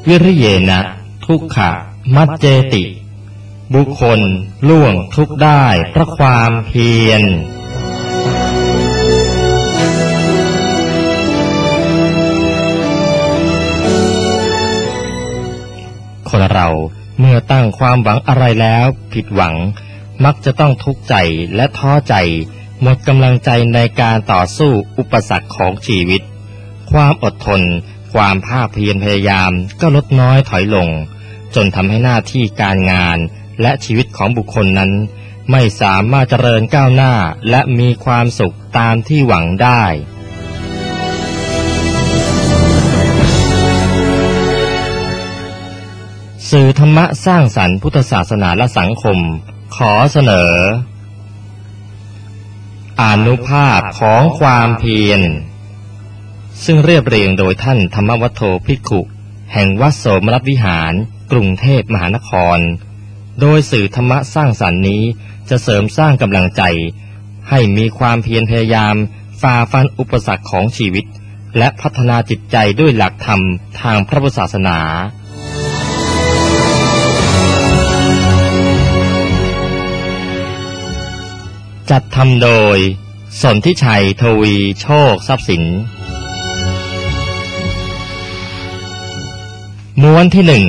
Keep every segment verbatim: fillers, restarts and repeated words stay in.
วิริเยนะทุกขะมัจเจติบุคคลล่วงทุกข์ได้เพราะความเพียรคนเราเมื่อตั้งความหวังอะไรแล้วผิดหวังมักจะต้องทุกข์ใจและท้อใจหมดกำลังใจในการต่อสู้อุปสรรคของชีวิตความอดทนความภาคเพียรพยายามก็ลดน้อยถอยลงจนทำให้หน้าที่การงานและชีวิตของบุคคลนั้นไม่สามารถเจริญก้าวหน้าและมีความสุขตามที่หวังได้สื่อธรรมะสร้างสรรค์พุทธศาสนาและสังคมขอเสนออานุภาพของความเพียรซึ่งเรียบเรียงโดยท่านธรรมวัฒโธภิกขุแห่งวัดโสมนัสวิหารกรุงเทพมหานครโดยสื่อธรรมะสร้างสรรค์นี้จะเสริมสร้างกำลังใจให้มีความเพียรพยายามฝ่าฟันอุปสรรคของชีวิตและพัฒนาจิตใจด้วยหลักธรรมทางพระพุทธศาสนาจัดทำโดยสนธิชัยทวีโชคทรัพย์สินม้วนที่หนึ่ง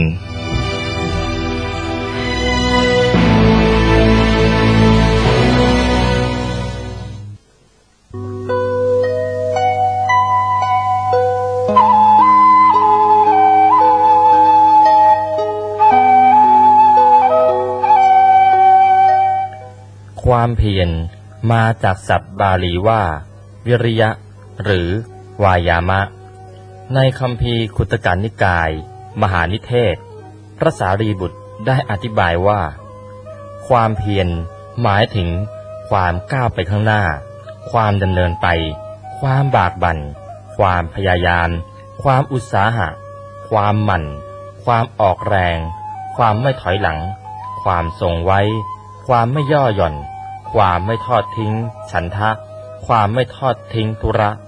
ความเพียรมาจากศัพท์บาลีว่าวิริยะหรือวายามะในคัมภีร์ขุตกนิกายมหานิเทศพระสารีบุตรได้อธิบายว่าความเพียรหมายถึงความก้าวไปข้างหน้าความดำเนินไปความบากบั่นความพยายามความอุตสาหะความหมั่นความออกแรงความไม่ถอยหลังความทรงไว้ความไม่ย่อหย่อนความไม่ทอดทิ้งฉันทะความไม่ทอดทิ้งธุระ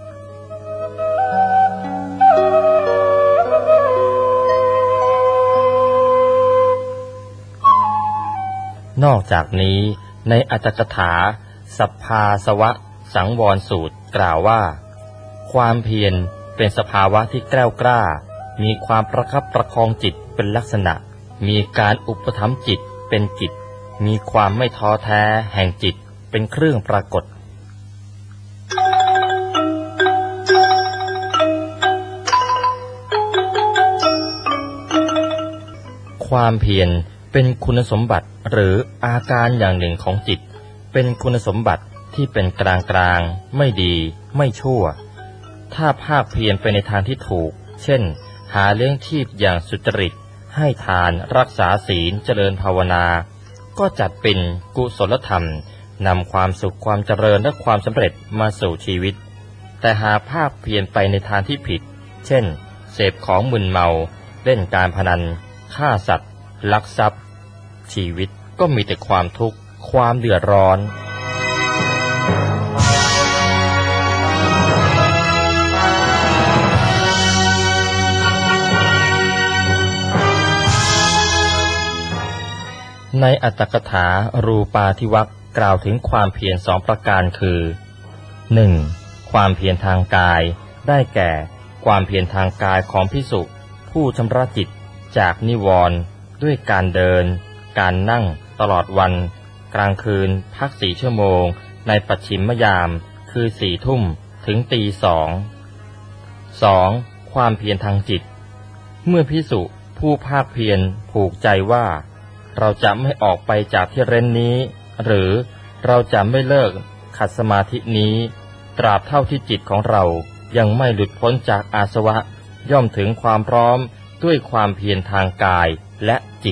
นอกจากนี้ในอัตถกถาสัพพาสวะสังวรสูตรกล่าวว่าความเพียรเป็นสภาวะที่แกล้วกล้ามีความประคับประคองจิตเป็นลักษณะมีการอุปถัมภ์จิตเป็นกิจมีความไม่ท้อแท้แห่งจิตเป็นเครื่องปรากฏความเพียรเป็นคุณสมบัติหรืออาการอย่างหนึ่งของจิตเป็นคุณสมบัติที่เป็นกลางกลางไม่ดีไม่ชั่วถ้าภาคเพียรไปในทางที่ถูกเช่นหาเลี้ยงชีพอย่างสุจริตให้ทานรักษาศีลเจริญภาวนาก็จัดเป็นกุศลธรรมนำความสุขความเจริญและความสำเร็จมาสู่ชีวิตแต่หาภาคเพียรไปในทางที่ผิดเช่นเสพของมึนเมาเล่นการพนันฆ่าสัตว์ลักทรัพย์ชีวิตก็มีแต่ความทุกข์ความเดือดร้อนในอัตถกถารูปาธิวรรคกล่าวถึงความเพียรสองประการคือ หนึ่ง. ความเพียรทางกายได้แก่ความเพียรทางกายของภิกษุผู้ชำระจิตจากนิวรณ์ด้วยการเดินการนั่งตลอดวันกลางคืนพักสี่ชั่วโมงในปัจฉิมยามคือสี่ทุ่มถึงตีสอง สอง. ความเพียรทางจิตเมื่อภิกษุผู้ภาคเพียรผูกใจว่าเราจะไม่ออกไปจากที่เร้นนี้หรือเราจะไม่เลิกขัดสมาธินี้ตราบเท่าที่จิตของเรายังไม่หลุดพ้นจากอาสวะย่อมถึงความพร้อมด้วยความเพียรทางกายและจิต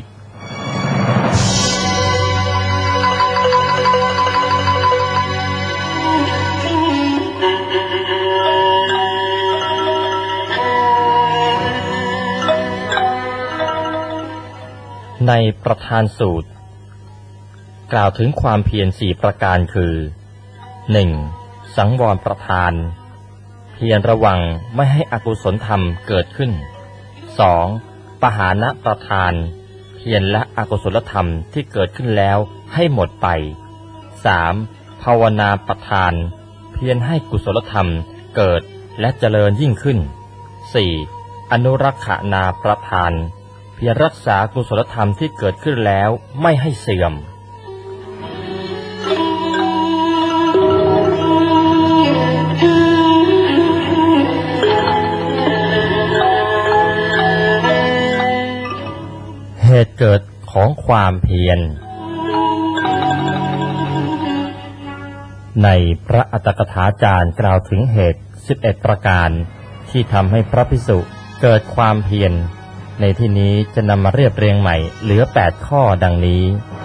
ในประธานสูตรกล่าวถึงความเพียรสี่ประการคือ หนึ่ง. สังวรประธานเพียรระวังไม่ให้อกุศลธรรมเกิดขึ้น สอง. ปหานะประทานเพียรละอกุศลธรรมที่เกิดขึ้นแล้วให้หมดไป สาม. ภาวนาประทานเพียรให้กุศลธรรมเกิดและเจริญยิ่งขึ้น สี่. อนุรักษนาประทานเพียรรักษากุศลธรรมที่เกิดขึ้นแล้วไม่ให้เสื่อมเหตุเกิดของความเพียรในพระอัตถกถาจารย์กล่าวถึงเหตุสิบเอ็ดประการที่ทำให้พระภิกษุเกิดความเพียรในที่นี้จะนำมาเรียบเรียงใหม่เหลือแปดข้อดังนี้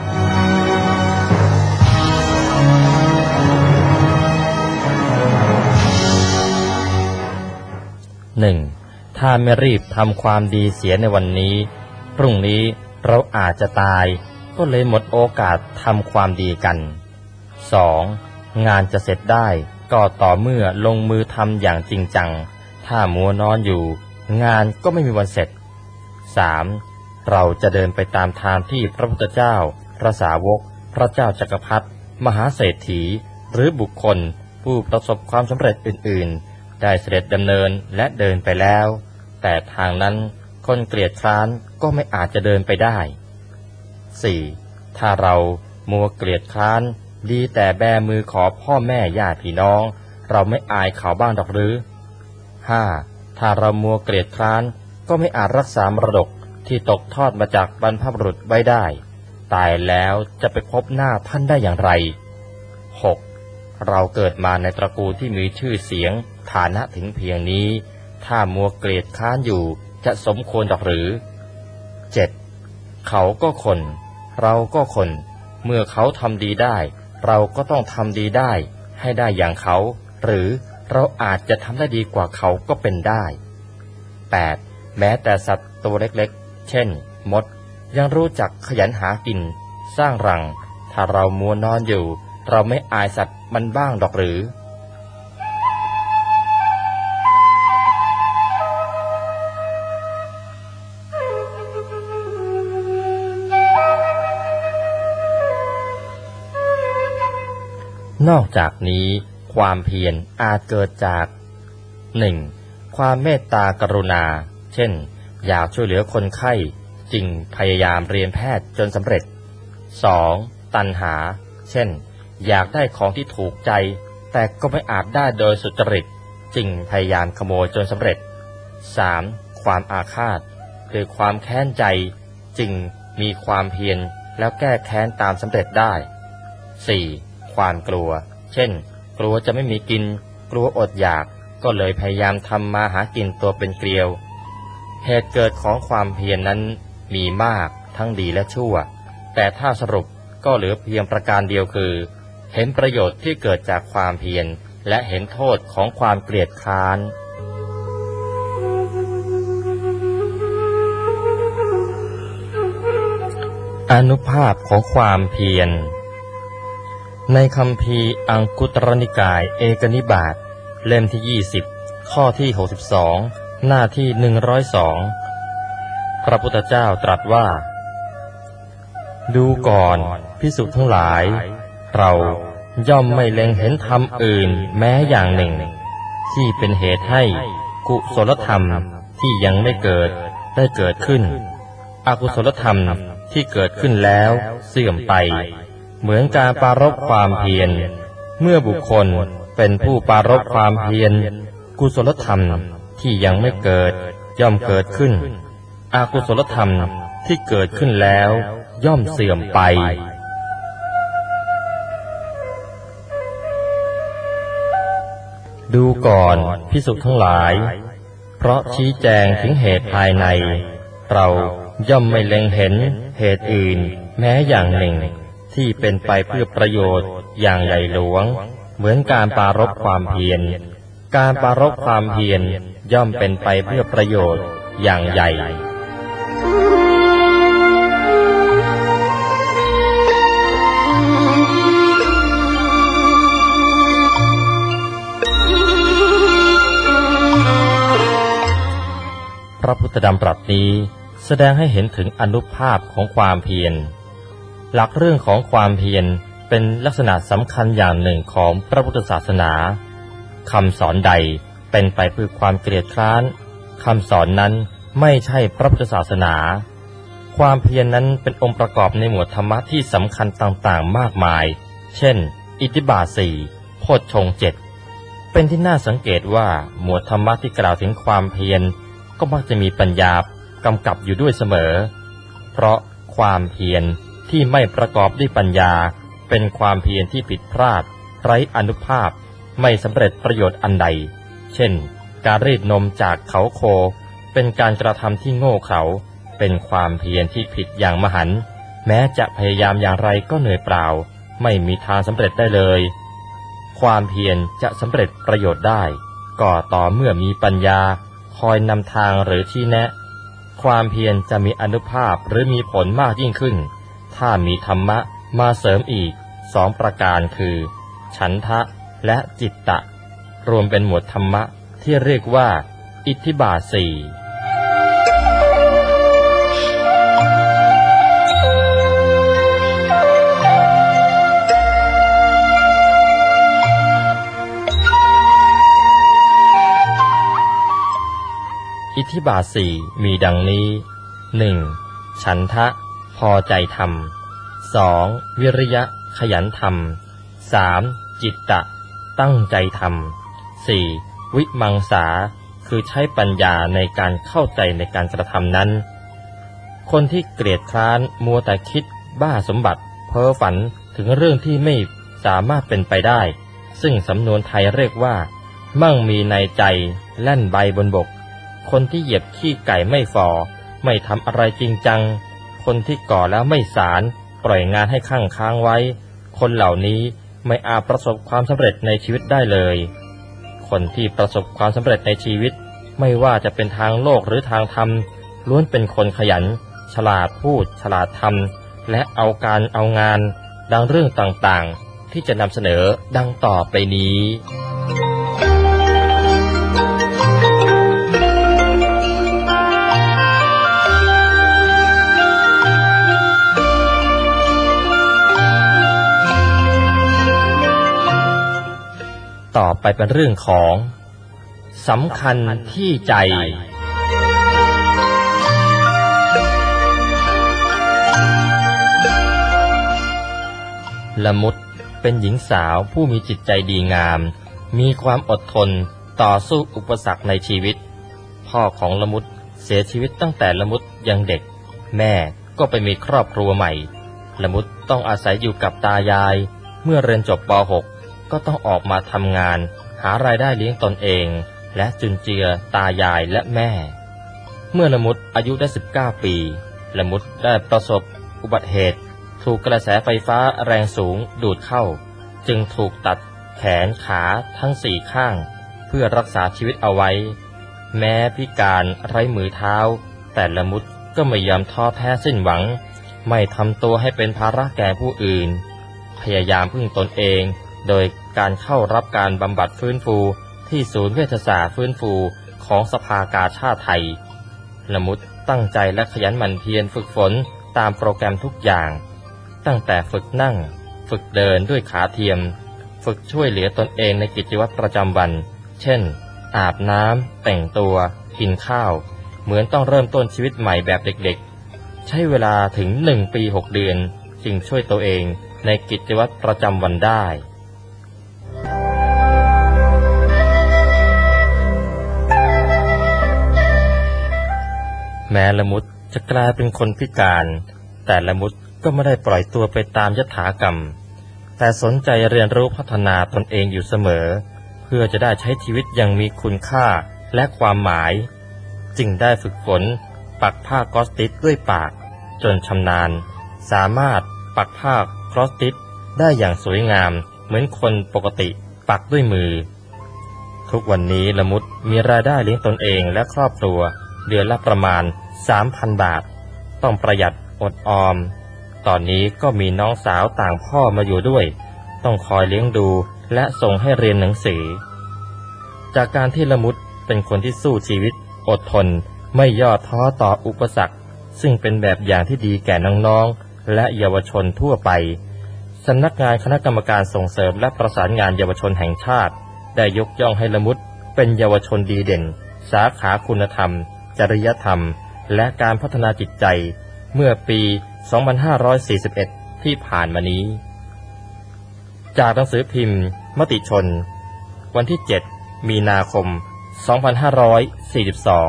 หนึ่ง. ถ้าไม่รีบทำความดีเสียในวันนี้พรุ่งนี้เราอาจจะตายก็เลยหมดโอกาสทำความดีกัน สอง. งานจะเสร็จได้ก็ต่อเมื่อลงมือทำอย่างจริงจังถ้ามัวนอนอยู่งานก็ไม่มีวันเสร็จ สาม. เราจะเดินไปตามทางที่พระพุทธเจ้าพระสาวกพระเจ้าจักรพรรดิมหาเศรษฐีหรือบุคคลผู้ประสบความสำเร็จอื่นๆได้เสด็จดำเนินและเดินไปแล้วแต่ทางนั้นคนเกลียดคร้านก็ไม่อาจจะเดินไปได้ สี่. ถ้าเรามัวเกลียดคร้านดีแต่แบมือขอพ่อแม่ญาติพี่น้องเราไม่อายเขาบ้างดอกหรือ ห้า. ถ้าเรามัวเกลียดคร้านก็ไม่อาจรักษามรดกที่ตกทอดมาจากบรรพบุรุษไว้ได้ตายแล้วจะไปพบหน้าท่านได้อย่างไร หก. เราเกิดมาในตระกูลที่มีชื่อเสียงฐานะถึงเพียงนี้ถ้ามัวเกลียดคร้านอยู่จะสมควรดอกหรือ เจ็ด. เขาก็คนเราก็คนเมื่อเขาทำดีได้เราก็ต้องทำดีได้ให้ได้อย่างเขาหรือเราอาจจะทำได้ดีกว่าเขาก็เป็นได้ แปด. แม้แต่สัตว์ตัวเล็กๆเช่นมดยังรู้จักขยันหากินสร้างรังถ้าเรามัวนอนอยู่เราไม่อายสัตว์มันบ้างดอกหรือนอกจากนี้ความเพียรอาจเกิดจาก หนึ่ง. ความเมตตากรุณาเช่นอยากช่วยเหลือคนไข้จึงพยายามเรียนแพทย์จนสำเร็จ สอง. ตัณหาเช่นอยากได้ของที่ถูกใจแต่ก็ไม่อาจได้โดยสุจริตจึงพยายามขโมยจนสำเร็จ สาม. ความอาฆาตคือความแค้นใจจึงมีความเพียรแล้วแก้แค้นตามสำเร็จได้ สี่. ความกลัวเช่นกลัวจะไม่มีกินกลัวอดอยากก็เลยพยายามทำมาหากินตัวเป็นเกลียวเหตุเกิดของความเพียร น, นั้นมีมากทั้งดีและชั่วแต่ถ้าสรุปก็เหลือเพียงประการเดียวคือเห็นประโยชน์ที่เกิดจากความเพียรและเห็นโทษของความเกลียดคร้านอานุภาพของความเพียรในคัมภีร์อังคุตรนิกายเอกนิบาตเล่มที่ยี่สิบข้อที่หกสิบสองหน้าที่หนึ่งร้อยสองพระพุทธเจ้าตรัสว่าดูก่อนภิกษุทั้งหลายเราย่อมไม่เล็งเห็นธรรมอื่นแม้อย่างหนึ่งที่เป็นเหตุให้กุศลธรรมที่ยังไม่เกิดได้เกิดขึ้นอกุศลธรรมที่เกิดขึ้นแล้วเสื่อมไปเหมือนการปรารภความเพียรเมื่อบุคคลเป็นผู้ปรารภความเพียรกุศลธรรมที่ยังไม่เกิดย่อมเกิดขึ้นอกุศลธรรมที่เกิดขึ้นแล้วย่อมเสื่อมไปดูก่อนภิกษุทั้งหลายเพราะชี้แจงถึงเหตุภายในเราย่อมไม่เล็งเห็นเหตุอื่นแม้อย่างหนึ่งที่เป็นไปเพื่อประโยชน์อย่างใหญ่หลวงเหมือนการปรารภความเพียรการปรารภความเพียรย่อมเป็นไปเพื่อประโยชน์อย่างใหญ่พระพุทธดำรัสนี้แสดงให้เห็นถึงอานุภาพของความเพียรหลักเรื่องของความเพียรเป็นลักษณะสำคัญอย่างหนึ่งของพระพุทธศาสนาคำสอนใดเป็นไปเพื่อความเกลียดคร้านคำสอนนั้นไม่ใช่พระพุทธศาสนาความเพียร น, นั้นเป็นองค์ประกอบในหมวดธรรมะที่สำคัญต่างๆมากมายเช่นอิทธิบาทสี่โพชฌงค์เจ็ดเป็นที่น่าสังเกตว่าหมวดธรรมะที่กล่าวถึงความเพียรก็มักจะมีปัญญากำกับอยู่ด้วยเสมอเพราะความเพียรที่ไม่ประกอบด้วยปัญญาเป็นความเพียรที่ผิดพลาดไร้อานุภาพไม่สำเร็จประโยชน์อันใดเช่นการรีดนมจากเขาโคเป็นการกระทำที่โง่เขลาเป็นความเพียรที่ผิดอย่างมหันต์แม้จะพยายามอย่างไรก็เหนื่อยเปล่าไม่มีทางสำเร็จได้เลยความเพียรจะสำเร็จประโยชน์ได้ก็ต่อเมื่อมีปัญญาคอยนำทางหรือชี้แนะความเพียรจะมีอานุภาพหรือมีผลมากยิ่งขึ้นถ้ามีธรรมะมาเสริมอีกสองประการคือฉันทะและจิตตะรวมเป็นหมวดธรรมะที่เรียกว่าอิทธิบาทสี่อิทธิบาทสี่มีดังนี้หนึ่งฉันทะพอใจทำสองวิริยะขยันทำสามจิตตะตั้งใจทำสี่วิมังสาคือใช้ปัญญาในการเข้าใจในการกระทำนั้นคนที่เกลียดคร้านมัวแต่คิดบ้าสมบัติเพ้อฝันถึงเรื่องที่ไม่สามารถเป็นไปได้ซึ่งสำนวนไทยเรียกว่ามั่งมีในใจแล่นใบบนบกคนที่เหยียบขี้ไก่ไม่ฝ่อไม่ทำอะไรจริงจังคนที่ก่อแล้วไม่สารปล่อยงานให้ค้างค้างไว้คนเหล่านี้ไม่อาจประสบความสำเร็จในชีวิตได้เลยคนที่ประสบความสำเร็จในชีวิตไม่ว่าจะเป็นทางโลกหรือทางธรรมล้วนเป็นคนขยันฉลาดพูดฉลาดทำและเอาการเอางานดังเรื่องต่างๆที่จะนำเสนอดังต่อไปนี้ต่อไปเป็นเรื่องของสำคัญที่ใจละมุดเป็นหญิงสาวผู้มีจิตใจดีงามมีความอดทนต่อสู้อุปสรรคในชีวิตพ่อของละมุดเสียชีวิตตั้งแต่ละมุดยังเด็กแม่ก็ไปมีครอบครัวใหม่ละมุดต้องอาศัยอยู่กับตายายเมื่อเรียนจบป หกก็ต้องออกมาทำงานหารายได้เลี้ยงตนเองและจุนเจือตายายและแม่เมื่อละมุดอายุได้สิบเก้าปีละมุดได้ประสบอุบัติเหตุถูกกระแสไฟฟ้าแรงสูงดูดเข้าจึงถูกตัดแขนขาทั้งสี่ข้างเพื่อรักษาชีวิตเอาไว้แม้พิการไร้มือเท้าแต่ละมุดก็ไม่ยอมท้อแท้สิ้นหวังไม่ทำตัวให้เป็นภาระแก่ผู้อื่นพยายามพึ่งตนเองโดยการเข้ารับการบำบัดฟื้นฟูที่ศูนย์เวชศาสตร์ฟื้นฟูของสภากาชาดไทยละมุดตั้งใจและขยันหมั่นเพียรฝึกฝนตามโปรแกรมทุกอย่างตั้งแต่ฝึกนั่งฝึกเดินด้วยขาเทียมฝึกช่วยเหลือตนเองในกิจวัตรประจำวันเช่นอาบน้ำแต่งตัวกินข้าวเหมือนต้องเริ่มต้นชีวิตใหม่แบบเด็กๆใช้เวลาถึงหนึ่งปีหกเดือนจึงช่วยตัวเองในกิจวัตรประจำวันได้แม้ละมุดจะกลายเป็นคนพิการแต่ละมุดก็ไม่ได้ปล่อยตัวไปตามยถากรรมแต่สนใจเรียนรู้พัฒนาตนเองอยู่เสมอเพื่อจะได้ใช้ชีวิตอย่างมีคุณค่าและความหมายจึงได้ฝึกฝนปักผ้ากอสติสด้วยปากจนชำนาญสามารถปักผ้ากอสติสได้อย่างสวยงามเหมือนคนปกติปักด้วยมือทุกวันนี้ละมุดมีรายได้เลี้ยงตนเองและครอบครัวเดือนละประมาณ สามพัน บาทต้องประหยัดอดออมตอนนี้ก็มีน้องสาวต่างพ่อมาอยู่ด้วยต้องคอยเลี้ยงดูและส่งให้เรียนหนังสือจากการที่ละมุดเป็นคนที่สู้ชีวิตอดทนไม่ย่อท้อต่ออุปสรรคซึ่งเป็นแบบอย่างที่ดีแก่น้องๆและเยาวชนทั่วไปสำนักงานคณะกรรมการส่งเสริมและประสานงานเยาวชนแห่งชาติได้ยกย่องให้ละมุดเป็นเยาวชนดีเด่นสาขาคุณธรรมจริยธรรมและการพัฒนาจิตใจเมื่อปี สองพันห้าร้อยสี่สิบเอ็ด ที่ผ่านมานี้จากหนังสือพิมพ์มติชนวันที่ เจ็ด มีนาคม สองพันห้าร้อยสี่สิบสอง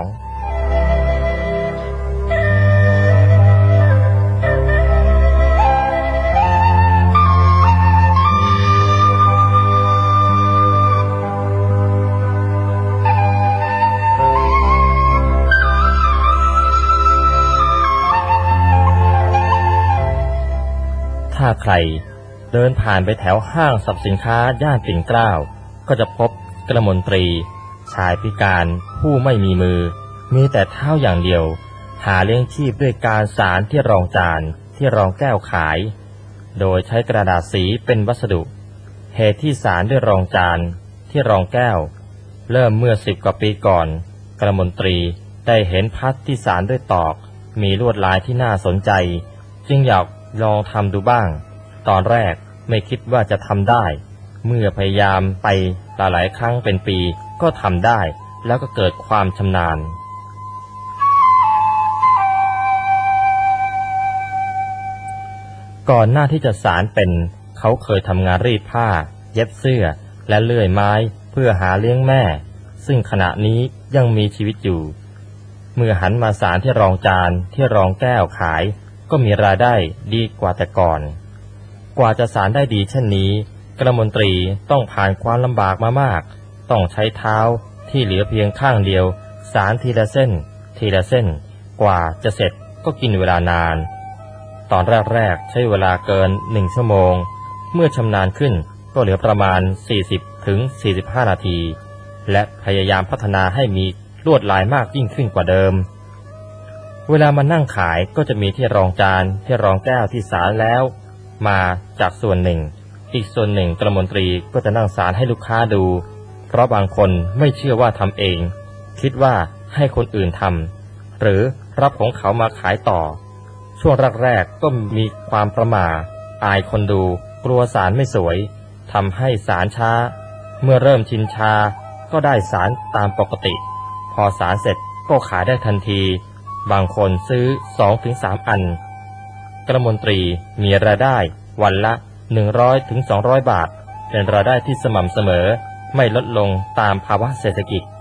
ถ้าใครเดินผ่านไปแถวห้างสรรพสินค้าย่านปิ่นเกล้าก็จะพบกระมนตรีชายพิการผู้ไม่มีมือมีแต่เท้าอย่างเดียวหาเลี้ยงชีพด้วยการสารที่รองจานที่รองแก้วขายโดยใช้กระดาษสีเป็นวัสดุเหตุที่สารด้วยรองจานที่รองแก้วเริ่มเมื่อสิบกว่าปีก่อนกระมนตรีได้เห็นพัดที่สารด้วยตอกมีลวดลายที่น่าสนใจจึงอยากลองทำดูบ้างตอนแรกไม่คิดว่าจะทำได้เมื่อพยายามไปหลายๆครั้งเป็นปีก็ทำได้แล้วก็เกิดความชำนาญก่อนหน้าที่จะสารเป็นเขาเคยทำงานรีดผ้าเย็บเสื้อและเลื่อยไม้เพื่อหาเลี้ยงแม่ซึ่งขณะนี้ยังมีชีวิตอยู่เมื่อหันมาสารที่รองจานที่รองแก้วขายก็มีรายได้ดีกว่าแต่ก่อนกว่าจะสารได้ดีเช่นนี้กระมนตรีต้องผ่านความลำบากมามากต้องใช้เท้าที่เหลือเพียงข้างเดียวสารทีละเส้นทีละเส้นกว่าจะเสร็จก็กินเวลานานตอนแรกๆใช้เวลาเกินหนึ่งชั่วโมงเมื่อชำนาญขึ้นก็เหลือประมาณ สี่สิบถึงสี่สิบห้า นาทีและพยายามพัฒนาให้มีลวดลายมากยิ่งขึ้นกว่าเดิมเวลามานั่งขายก็จะมีที่รองจานที่รองแก้วที่สารแล้วมาจากส่วนหนึ่งอีกส่วนหนึ่งกระมนตรีก็จะนั่งสารให้ลูกค้าดูเพราะบางคนไม่เชื่อว่าทำเองคิดว่าให้คนอื่นทำหรือรับของเขามาขายต่อช่วงแรกๆก็มีความประหม่าอายคนดูกลัวสารไม่สวยทำให้สารช้าเมื่อเริ่มชินชาก็ได้สารตามปกติพอสารเสร็จก็ขายได้ทันทีบางคนซื้อ สองถึงสาม อันกระมนตรีมีรายได้วันละ หนึ่งร้อยถึงสองร้อย บาทเป็นรายได้ที่สม่ำเสมอไม่ลดลงตามภาวะเศรษฐกิจ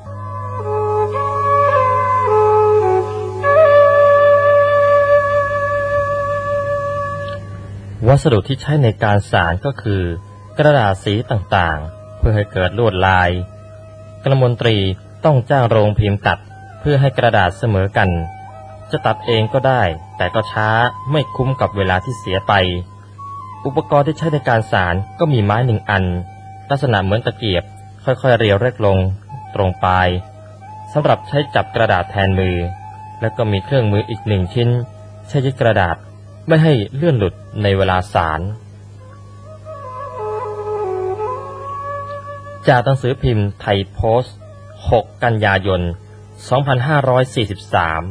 วัสดุที่ใช้ในการสารก็คือกระดาษสีต่างๆเพื่อให้เกิดลวดลายกระมนตรีต้องจ้างโรงพิมพ์ตัดเพื่อให้กระดาษเสมอกันจะตัดเองก็ได้แต่ก็ช้าไม่คุ้มกับเวลาที่เสียไปอุปกรณ์ที่ใช้ในการสารก็มีไม้หนึ่งอันลักษณะเหมือนตะเกียบค่อยๆเรียวเล็กลงตรงปลายสำหรับใช้จับกระดาษแทนมือแล้วก็มีเครื่องมืออีกหนึ่งชิ้นใช้ยึดกระดาษไม่ให้เลื่อนหลุดในเวลาสารจากหนังสือพิมพ์ไทยโพสต์ หก กันยายน สองพันห้าร้อยสี่สิบสาม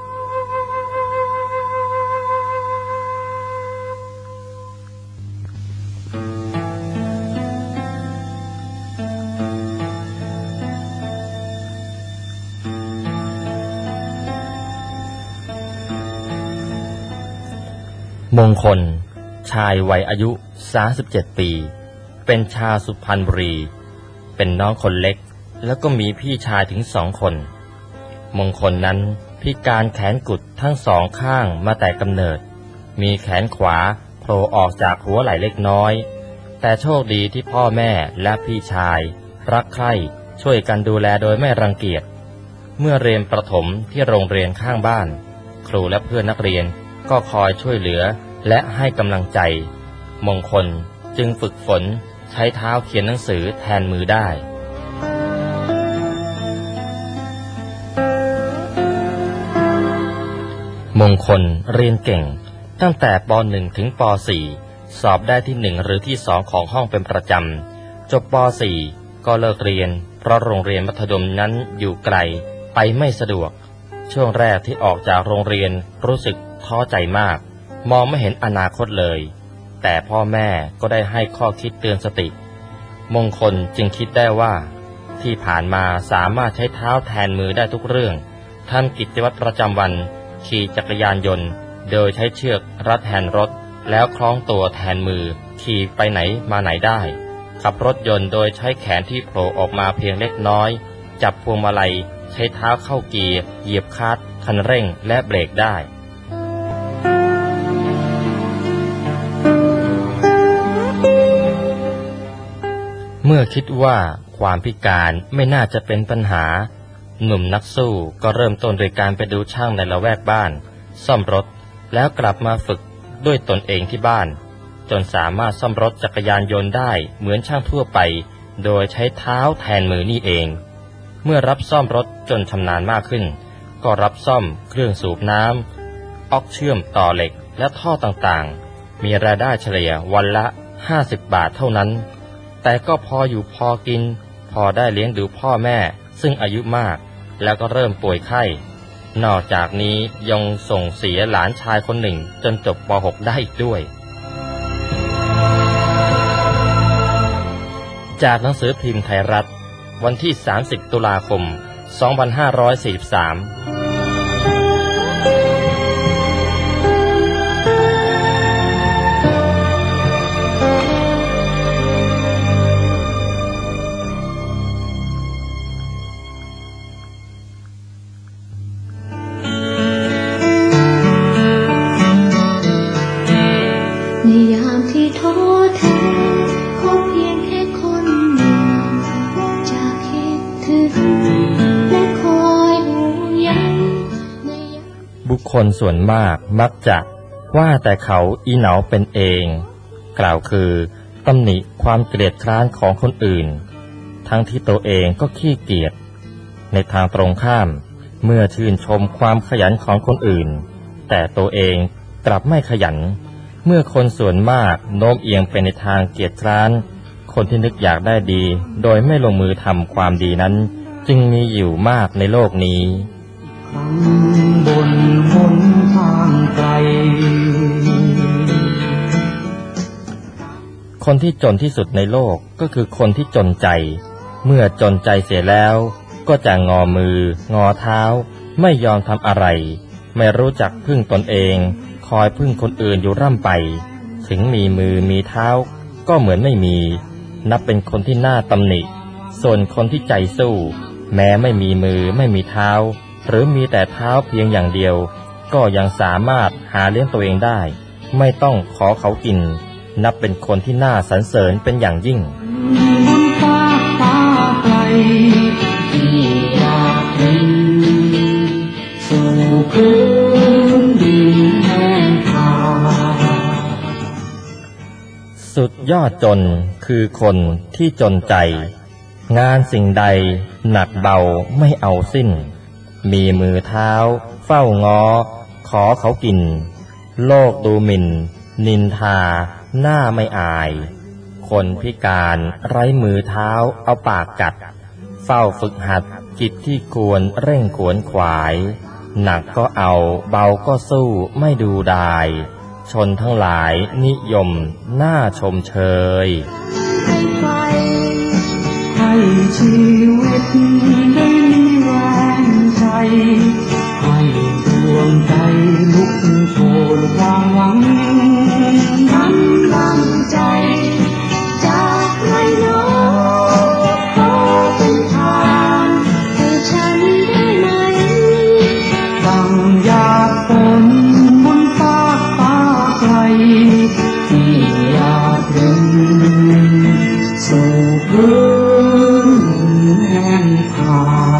มงคลชายวัยอายุสามสิบเจ็ดปีเป็นชาวสุพรรณบุรีเป็นน้องคนเล็กแล้วก็มีพี่ชายถึงสองคนมงคลนั้นพิการแขนกุดทั้งสองข้างมาแต่กำเนิดมีแขนขวาโผล่ออกจากหัวไหล่เล็กน้อยแต่โชคดีที่พ่อแม่และพี่ชายรักใคร่ช่วยกันดูแลโดยไม่รังเกียจเมื่อเรียนประถมที่โรงเรียนข้างบ้านครูและเพื่อนนักเรียนก็คอยช่วยเหลือและให้กำลังใจมงคลจึงฝึกฝนใช้เท้าเขียนหนังสือแทนมือได้มงคลเรียนเก่งตั้งแต่ป หนึ่ง ถึงป สี่ สอบได้ที่หนึ่งหรือที่สองของห้องเป็นประจำจบป สี่ ก็เลิกเรียนเพราะโรงเรียนมัธยมนั้นอยู่ไกลไปไม่สะดวกช่วงแรกที่ออกจากโรงเรียนรู้สึกท้อใจมากมองไม่เห็นอนาคตเลยแต่พ่อแม่ก็ได้ให้ข้อคิดเตือนสติมงคลจึงคิดได้ว่าที่ผ่านมาสามารถใช้เท้าแทนมือได้ทุกเรื่องทำกิจวัตรประจำวันขี่จักรยานยนต์โดยใช้เชือกรัดแฮนด์รถแล้วคล้องตัวแทนมือขี่ไปไหนมาไหนได้ขับรถยนต์โดยใช้แขนที่โผล่ออกมาเพียงเล็กน้อยจับพวงมาลัยใช้เท้าเข้าเกียร์เหยียบคลัตช์คันเร่งและเบรกได้เมื่อคิดว่าความพิการไม่น่าจะเป็นปัญหาหนุ่มนักสู้ก็เริ่มต้นโดยการไปดูช่างในละแวกบ้านซ่อมรถแล้วกลับมาฝึกด้วยตนเองที่บ้านจนสามารถซ่อมรถจักรยานยนต์ได้เหมือนช่างทั่วไปโดยใช้เท้าแทนมือนี่เองเมื่อรับซ่อมรถจนชำนาญมากขึ้นก็รับซ่อมเครื่องสูบน้ำออกเชื่อมต่อเหล็กและท่อต่างๆมีรายได้เฉลี่ยวันละห้าสิบบาทเท่านั้นแต่ก็พออยู่พอกินพอได้เลี้ยงดูพ่อแม่ซึ่งอายุมากแล้วก็เริ่มป่วยไข้นอกจากนี้ยังส่งเสียหลานชายคนหนึ่งจนจบป หก ได้อีกด้วยจากหนังสือพิมพ์ไทยรัฐวันที่สามสิบตุลาคมสองพันห้าร้อยสี่สิบสามบุคคลส่วนมากมักจะว่าแต่เขาอีเหนาเป็นเองกล่าวคือตำหนิความเกลียดคร้านของคนอื่นทั้งที่ตัวเองก็ขี้เกียจในทางตรงข้ามเมื่อชื่นชมความขยันของคนอื่นแต่ตัวเองกลับไม่ขยันเมื่อคนส่วนมากโน้มเอียงไปในทางเกียจคร้านคนที่นึกอยากได้ดีโดยไม่ลงมือทำความดีนั้นจึงมีอยู่มากในโลกนี้บนหนทางไกลคนที่จนที่สุดในโลกก็คือคนที่จนใจเมื่อจนใจเสียแล้วก็จะงอมืองอเท้าไม่ยอมทำอะไรไม่รู้จักพึ่งตนเองคอยพึ่งคนอื่นอยู่ร่ำไปถึงมีมือมีเท้าก็เหมือนไม่มีนับเป็นคนที่น่าตำหนิส่วนคนที่ใจสู้แม้ไม่มีมือไม่มีเท้าหรือมีแต่เท้าเพียงอย่างเดียวก็ยังสามารถหาเลี้ยงตัวเองได้ไม่ต้องขอเขากินนับเป็นคนที่น่าสรรเสริญเป็นอย่างยิ่งฟ้าฟ้าไกลที่อยากเห็นสู่พื้นดินแห้งผากสุดยอดจนคือคนที่จนใจงานสิ่งใดหนักเบาไม่เอาสิ้นมีมือเท้าเฝ้างอขอเขากินโลกดูหมิ่นนินทาหน้าไม่อายคนพิการไร้มือเท้าเอาปากกัดเฝ้าฝึกหัดกิจที่ควรเร่งขวนขวายหนักก็เอาเบาก็สู้ไม่ดูดายชนทั้งหลายนิยมน่าชมเชยให้ชีวิตได้มีแรงใจให้ดวงใจลุกโชนความหวังกำลังใจจากใครหนอขอเป็นทางให้ฉันได้ไหมดังหยาดฝนบนฟ้าฟ้าไกลที่อยากเดินสู่พื้นแห่งผา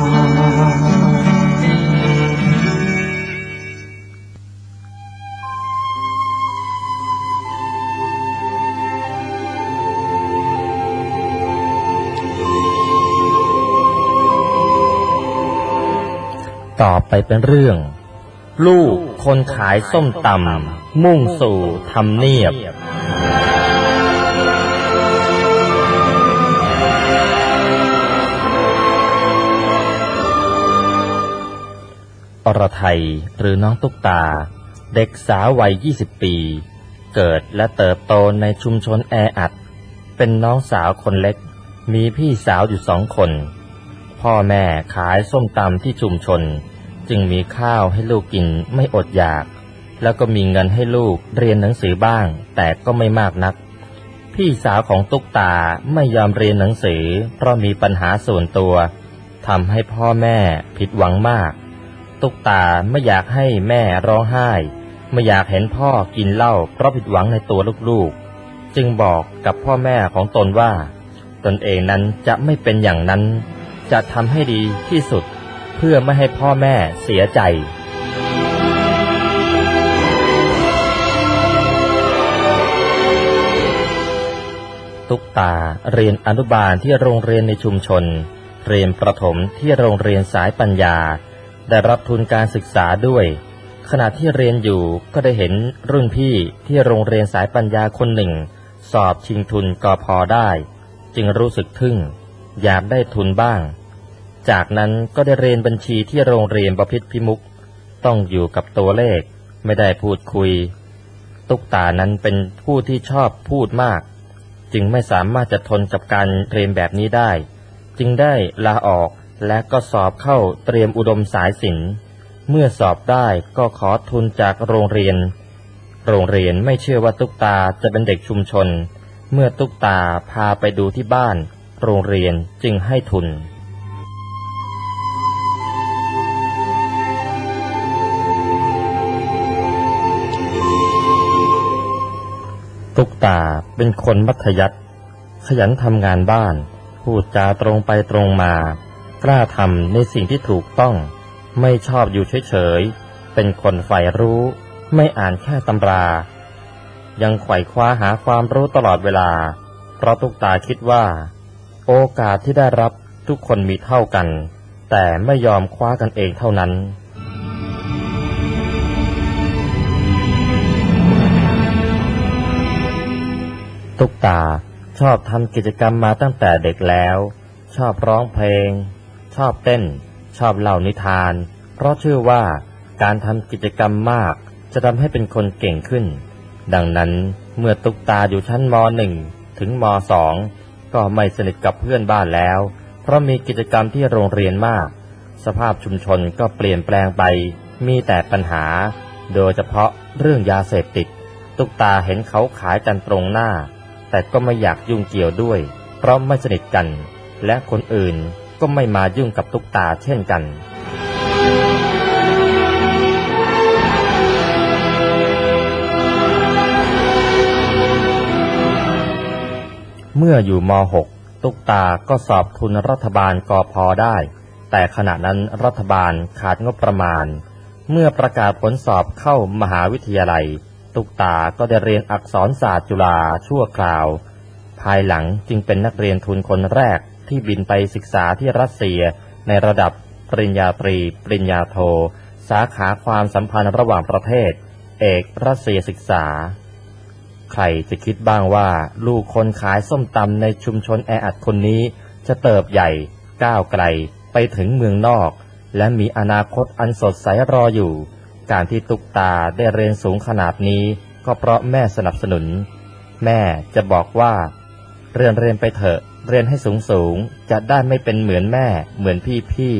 ต่อไปเป็นเรื่องลูกคนขายส้มตำมุ่งสู่ทำเนียบอรไทยหรือน้องตุ๊กตาเด็กสาววัยยี่สิบปีเกิดและเติบโตในชุมชนแออัดเป็นน้องสาวคนเล็กมีพี่สาวอยู่สองคนพ่อแม่ขายส้มตำที่ชุมชนจึงมีข้าวให้ลูกกินไม่อดอยากแล้วก็มีเงินให้ลูกเรียนหนังสือบ้างแต่ก็ไม่มากนักพี่สาวของตุ๊กตาไม่ยอมเรียนหนังสือเพราะมีปัญหาส่วนตัวทำให้พ่อแม่ผิดหวังมากตุ๊กตาไม่อยากให้แม่ร้องไห้ไม่อยากเห็นพ่อกินเหล้าเพราะผิดหวังในตัวลูกๆจึงบอกกับพ่อแม่ของตนว่าตนเองนั้นจะไม่เป็นอย่างนั้นจะทำให้ดีที่สุดเพื่อไม่ให้พ่อแม่เสียใจตุ๊กตาเรียนอนุบาลที่โรงเรียนในชุมชนเรียนประถมที่โรงเรียนสายปัญญาได้รับทุนการศึกษาด้วยขณะที่เรียนอยู่ก็ได้เห็นรุ่นพี่ที่โรงเรียนสายปัญญาคนหนึ่งสอบชิงทุนกพ.ได้จึงรู้สึกทึ่งอยากได้ทุนบ้างจากนั้นก็ได้เรียนบัญชีที่โรงเรียนบพิตรพิมุขต้องอยู่กับตัวเลขไม่ได้พูดคุยตุ๊กตานั้นเป็นผู้ที่ชอบพูดมากจึงไม่สามารถจะทนกับการเรียนแบบนี้ได้จึงได้ลาออกและก็สอบเข้าเตรียมอุดมสายศิลป์เมื่อสอบได้ก็ขอทุนจากโรงเรียนโรงเรียนไม่เชื่อว่าตุ๊กตาจะเป็นเด็กชุมชนเมื่อตุ๊กตาพาไปดูที่บ้านโรงเรียนจึงให้ทุนตุ๊กตาเป็นคนมัธยัสถ์ขยันทำงานบ้านพูดจาตรงไปตรงมากล้าทำในสิ่งที่ถูกต้องไม่ชอบอยู่เฉยๆเป็นคนใฝ่รู้ไม่อ่านแค่ตำรายังไขว่คว้าหาความรู้ตลอดเวลาเพราะตุ๊กตาคิดว่าโอกาสที่ได้รับทุกคนมีเท่ากันแต่ไม่ยอมคว้ากันเองเท่านั้นตุ๊กตาชอบทำกิจกรรมมาตั้งแต่เด็กแล้วชอบร้องเพลงชอบเต้นชอบเล่านิทานเพราะเชื่อว่าการทำกิจกรรมมากจะทำให้เป็นคนเก่งขึ้นดังนั้นเมื่อตุ๊กตาอยู่ชั้นม หนึ่ง ถึงม สอง ก็ไม่สนิทกับเพื่อนบ้านแล้วเพราะมีกิจกรรมที่โรงเรียนมากสภาพชุมชนก็เปลี่ยนแปลงไปมีแต่ปัญหาโดยเฉพาะเรื่องยาเสพติดตุ๊กตาเห็นเขาขายกันตรงหน้าแต่ก็ไม่อยากยุ่งเกี่ยวด้วยเพราะไม่สนิทกันและคนอื่นก็ไม่มายุ่งกับตุ๊กตาเช่นกันเมื่ออยู่ม หก ตุ๊กตาก็สอบทุนรัฐบาลกพ.ได้แต่ขณะนั้นรัฐบาลขาดงบประมาณเมื่อประกาศผลสอบเข้ามหาวิทยาลัยตุ๊กตาก็ได้เรียนอักษรศาสตร์จุฬาชั่วคราวภายหลังจึงเป็นนักเรียนทุนคนแรกที่บินไปศึกษาที่รัสเซียในระดับปริญญาตรีปริญญาโทสาขาความสัมพันธ์ระหว่างประเทศเอกรัสเซียศึกษาใครจะคิดบ้างว่าลูกคนขายส้มตำในชุมชนแออัดคนนี้จะเติบใหญ่ก้าวไกลไปถึงเมืองนอกและมีอนาคตอันสดใสรออยู่การที่ตุ๊กตาได้เรียนสูงขนาดนี้ก็เพราะแม่สนับสนุนแม่จะบอกว่าเรียนเรียนไปเถอะเรียนให้สูงสูงจะได้ไม่เป็นเหมือนแม่เหมือนพี่พี่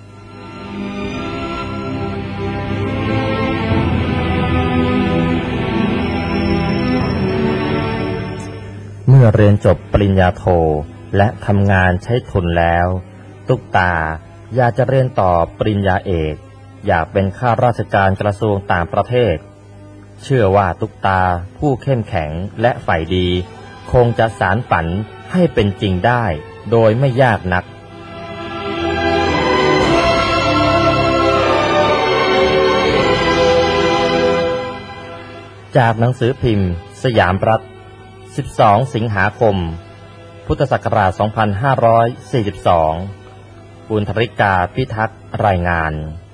เมื่อเรียนจบปริญญาโทและทำงานใช้ทุนแล้วตุ๊กตาอยากจะเรียนต่อปริญญาเอกอยากเป็นข้าราชการกระทรวงต่างประเทศเชื่อว่าตุ๊กตาผู้เข้มแข็งและใฝ่ดีคงจะสานฝันให้เป็นจริงได้โดยไม่ยากนักจากหนังสือพิมพ์สยามรัฐสิบสองสิงหาคมพุทธศักราชสองพันห้าร้อยสี่สิบสองบุญธริกาพิทักษ์รายงาน